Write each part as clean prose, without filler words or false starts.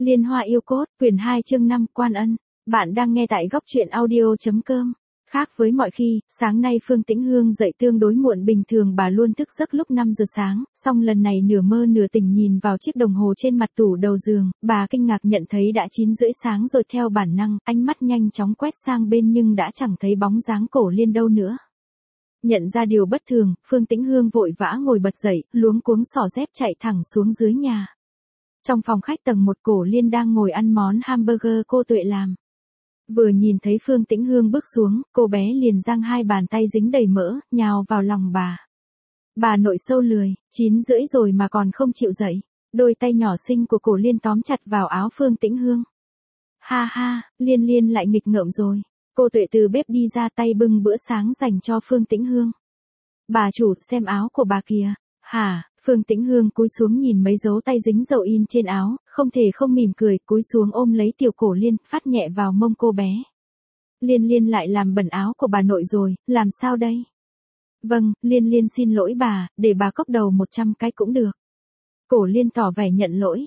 Liên Hoa yêu cốt, quyển 2 chương 5, Quan Ân. Bạn đang nghe tại góc truyện audio.com. Khác với mọi khi, sáng nay Phương Tĩnh Hương dậy tương đối muộn, bình thường bà luôn thức giấc lúc 5 giờ sáng, song lần này nửa mơ nửa tỉnh nhìn vào chiếc đồng hồ trên mặt tủ đầu giường, bà kinh ngạc nhận thấy đã 9 rưỡi sáng rồi. Theo bản năng, ánh mắt nhanh chóng quét sang bên nhưng đã chẳng thấy bóng dáng Cổ Liên đâu nữa. Nhận ra điều bất thường, Phương Tĩnh Hương vội vã ngồi bật dậy, luống cuống xỏ dép chạy thẳng xuống dưới nhà. Trong phòng khách tầng 1, Cổ Liên đang ngồi ăn món hamburger cô Tuệ làm. Vừa nhìn thấy Phương Tĩnh Hương bước xuống, cô bé liền giang hai bàn tay dính đầy mỡ, nhào vào lòng bà. Bà nội sâu lười, 9 rưỡi rồi mà còn không chịu dậy. Đôi tay nhỏ xinh của Cổ Liên tóm chặt vào áo Phương Tĩnh Hương. Ha ha, Liên lại nghịch ngợm rồi. Cô Tuệ từ bếp đi ra, tay bưng bữa sáng dành cho Phương Tĩnh Hương. Bà chủ, xem áo của bà kìa. Hả? Phương Tĩnh Hương cúi xuống nhìn mấy dấu tay dính dầu in trên áo, không thể không mỉm cười, cúi xuống ôm lấy tiểu Cổ Liên, phát nhẹ vào mông cô bé. Liên lại làm bẩn áo của bà nội rồi, làm sao đây? Vâng, Liên xin lỗi bà, để bà cốc đầu 100 cái cũng được. Cổ Liên tỏ vẻ nhận lỗi.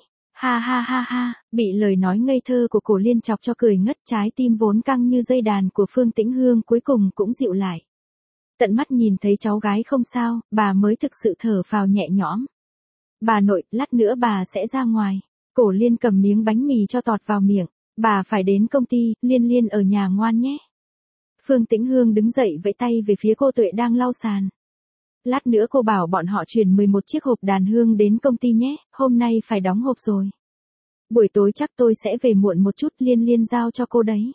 Ha, bị lời nói ngây thơ của Cổ Liên chọc cho cười ngất, trái tim vốn căng như dây đàn của Phương Tĩnh Hương cuối cùng cũng dịu lại. Tận mắt nhìn thấy cháu gái không sao, bà mới thực sự thở phào nhẹ nhõm. Bà nội, lát nữa bà sẽ ra ngoài. Cổ Liên cầm miếng bánh mì cho tọt vào miệng. Bà phải đến công ty, Liên ở nhà ngoan nhé. Phương Tĩnh Hương đứng dậy vẫy tay về phía cô Tuệ đang lau sàn. Lát nữa cô bảo bọn họ chuyển 11 chiếc hộp đàn hương đến công ty nhé, hôm nay phải đóng hộp rồi. Buổi tối chắc tôi sẽ về muộn một chút, Liên giao cho cô đấy.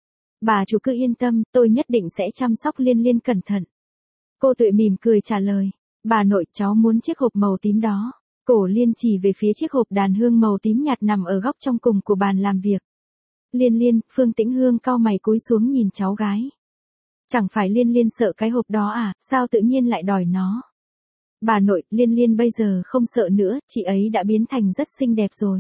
Bà chủ cứ yên tâm, tôi nhất định sẽ chăm sóc Liên cẩn thận. Cô Tuệ mỉm cười trả lời. Bà nội, cháu muốn chiếc hộp màu tím đó. Cổ Liên chỉ về phía chiếc hộp đàn hương màu tím nhạt nằm ở góc trong cùng của bàn làm việc. Liên, Phương Tĩnh Hương cau mày cúi xuống nhìn cháu gái. Chẳng phải Liên sợ cái hộp đó à, sao tự nhiên lại đòi nó? Bà nội, Liên bây giờ không sợ nữa, chị ấy đã biến thành rất xinh đẹp rồi.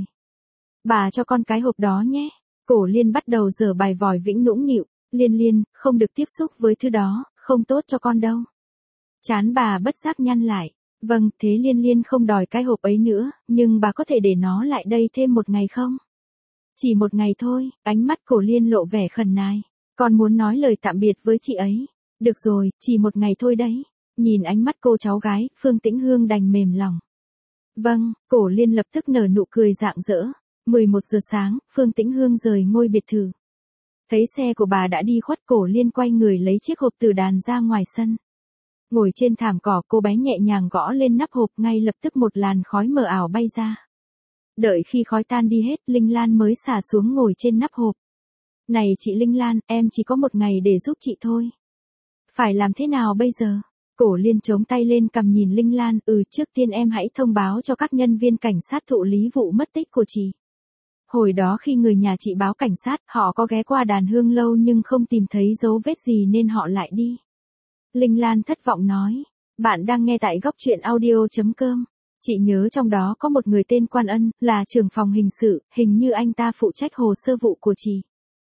Bà cho con cái hộp đó nhé. Cổ Liên bắt đầu giở bài vòi vĩnh nũng nịu. Liên, không được tiếp xúc với thứ đó, không tốt cho con đâu. Trán bà bất giác nhăn lại. Vâng, thế Liên không đòi cái hộp ấy nữa, nhưng bà có thể để nó lại đây thêm một ngày không? Chỉ một ngày thôi, ánh mắt Cổ Liên lộ vẻ khẩn nài. Con muốn nói lời tạm biệt với chị ấy. Được rồi, chỉ một ngày thôi đấy. Nhìn ánh mắt cô cháu gái, Phương Tĩnh Hương đành mềm lòng. Vâng, Cổ Liên lập tức nở nụ cười rạng rỡ. 11 giờ sáng, Phương Tĩnh Hương rời ngôi biệt thự. Thấy xe của bà đã đi khuất, Cổ Liên quay người lấy chiếc hộp từ đàn ra ngoài sân. Ngồi trên thảm cỏ, cô bé nhẹ nhàng gõ lên nắp hộp, ngay lập tức một làn khói mờ ảo bay ra. Đợi khi khói tan đi hết, Linh Lan mới xả xuống ngồi trên nắp hộp. Này chị Linh Lan, em chỉ có một ngày để giúp chị thôi. Phải làm thế nào bây giờ? Cổ Liên chống tay lên cằm nhìn Linh Lan, trước tiên em hãy thông báo cho các nhân viên cảnh sát thụ lý vụ mất tích của chị. Hồi đó khi người nhà chị báo cảnh sát, họ có ghé qua đàn hương lâu nhưng không tìm thấy dấu vết gì nên họ lại đi. Linh Lan thất vọng nói. Bạn đang nghe tại góc truyện audio.com. Chị nhớ trong đó có một người tên Quan Ân, là trưởng phòng hình sự, hình như anh ta phụ trách hồ sơ vụ của chị.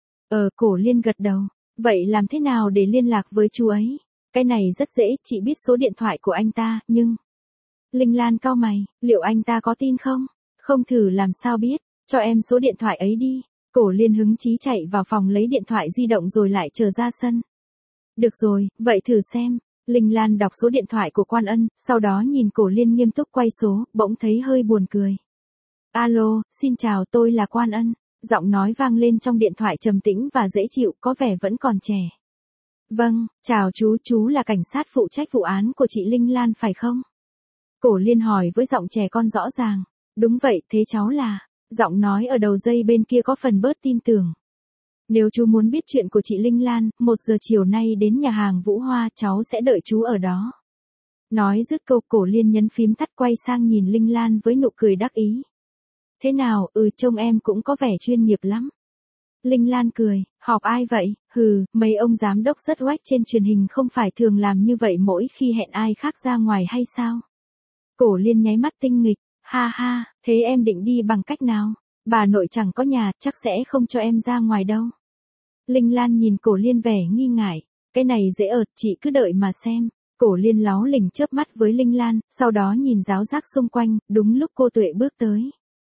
Cổ Liên gật đầu. Vậy làm thế nào để liên lạc với chú ấy? Cái này rất dễ, chị biết số điện thoại của anh ta, nhưng... Linh Lan cau mày, liệu anh ta có tin không? Không thử làm sao biết, cho em số điện thoại ấy đi. Cổ Liên hứng chí chạy vào phòng lấy điện thoại di động rồi lại trở ra sân. Được rồi, vậy thử xem. Linh Lan đọc số điện thoại của Quan Ân, sau đó nhìn Cổ Liên nghiêm túc quay số, bỗng thấy hơi buồn cười. Alo, xin chào, tôi là Quan Ân. Giọng nói vang lên trong điện thoại trầm tĩnh và dễ chịu, có vẻ vẫn còn trẻ. Vâng, chào chú là cảnh sát phụ trách vụ án của chị Linh Lan phải không? Cổ Liên hỏi với giọng trẻ con rõ ràng. Đúng vậy, thế cháu là... Giọng nói ở đầu dây bên kia có phần bớt tin tưởng. Nếu chú muốn biết chuyện của chị Linh Lan, 1 giờ chiều nay đến nhà hàng Vũ Hoa, cháu sẽ đợi chú ở đó. Nói dứt câu, Cổ Liên nhấn phím tắt quay sang nhìn Linh Lan với nụ cười đắc ý. Thế nào, trông em cũng có vẻ chuyên nghiệp lắm. Linh Lan cười, họp ai vậy? Mấy ông giám đốc rất oách trên truyền hình không phải thường làm như vậy mỗi khi hẹn ai khác ra ngoài hay sao? Cổ Liên nháy mắt tinh nghịch, ha, thế em định đi bằng cách nào? Bà nội chẳng có nhà, chắc sẽ không cho em ra ngoài đâu. Linh Lan nhìn Cổ Liên vẻ nghi ngại, cái này dễ ợt, chị cứ đợi mà xem. Cổ Liên láo lỉnh chớp mắt với Linh Lan, sau đó nhìn ráo rác xung quanh, đúng lúc cô Tuệ bước tới.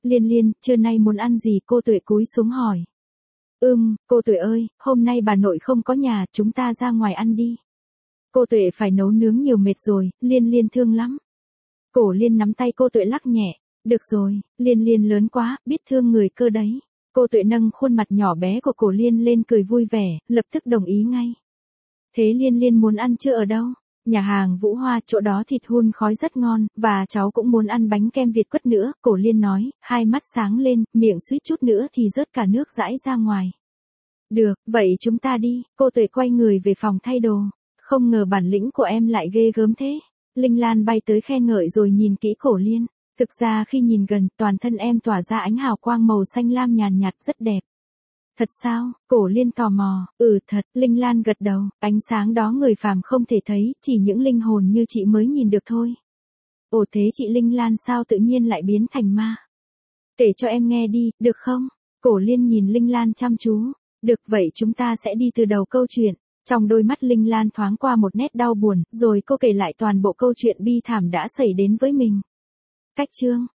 Liên Liên, trưa nay muốn ăn gì? Cô Tuệ cúi xuống hỏi. Cô Tuệ ơi, hôm nay bà nội không có nhà, chúng ta ra ngoài ăn đi. Cô Tuệ phải nấu nướng nhiều mệt rồi, Liên Liên thương lắm. Cổ Liên nắm tay cô Tuệ lắc nhẹ. Được rồi, Liên Liên lớn quá, biết thương người cơ đấy. Cô Tuệ nâng khuôn mặt nhỏ bé của Cổ Liên lên cười vui vẻ, lập tức đồng ý ngay. Thế Liên Liên muốn ăn trưa ở đâu? Nhà hàng Vũ Hoa, chỗ đó thịt hun khói rất ngon, và cháu cũng muốn ăn bánh kem Việt quất nữa, Cổ Liên nói, hai mắt sáng lên, miệng suýt chút nữa thì rớt cả nước dãi ra ngoài. Được, vậy chúng ta đi, cô Tuệ quay người về phòng thay đồ. Không ngờ bản lĩnh của em lại ghê gớm thế. Linh Lan bay tới khen ngợi rồi nhìn kỹ Cổ Liên. Thực ra khi nhìn gần, toàn thân em tỏa ra ánh hào quang màu xanh lam nhàn nhạt rất đẹp. Thật sao? Cổ Liên tò mò. Thật, Linh Lan gật đầu, ánh sáng đó người phàm không thể thấy, chỉ những linh hồn như chị mới nhìn được thôi. Ồ thế chị Linh Lan sao tự nhiên lại biến thành ma? Kể cho em nghe đi, được không? Cổ Liên nhìn Linh Lan chăm chú. Được vậy chúng ta sẽ đi từ đầu câu chuyện. Trong đôi mắt Linh Lan thoáng qua một nét đau buồn, rồi cô kể lại toàn bộ câu chuyện bi thảm đã xảy đến với mình. Cách chương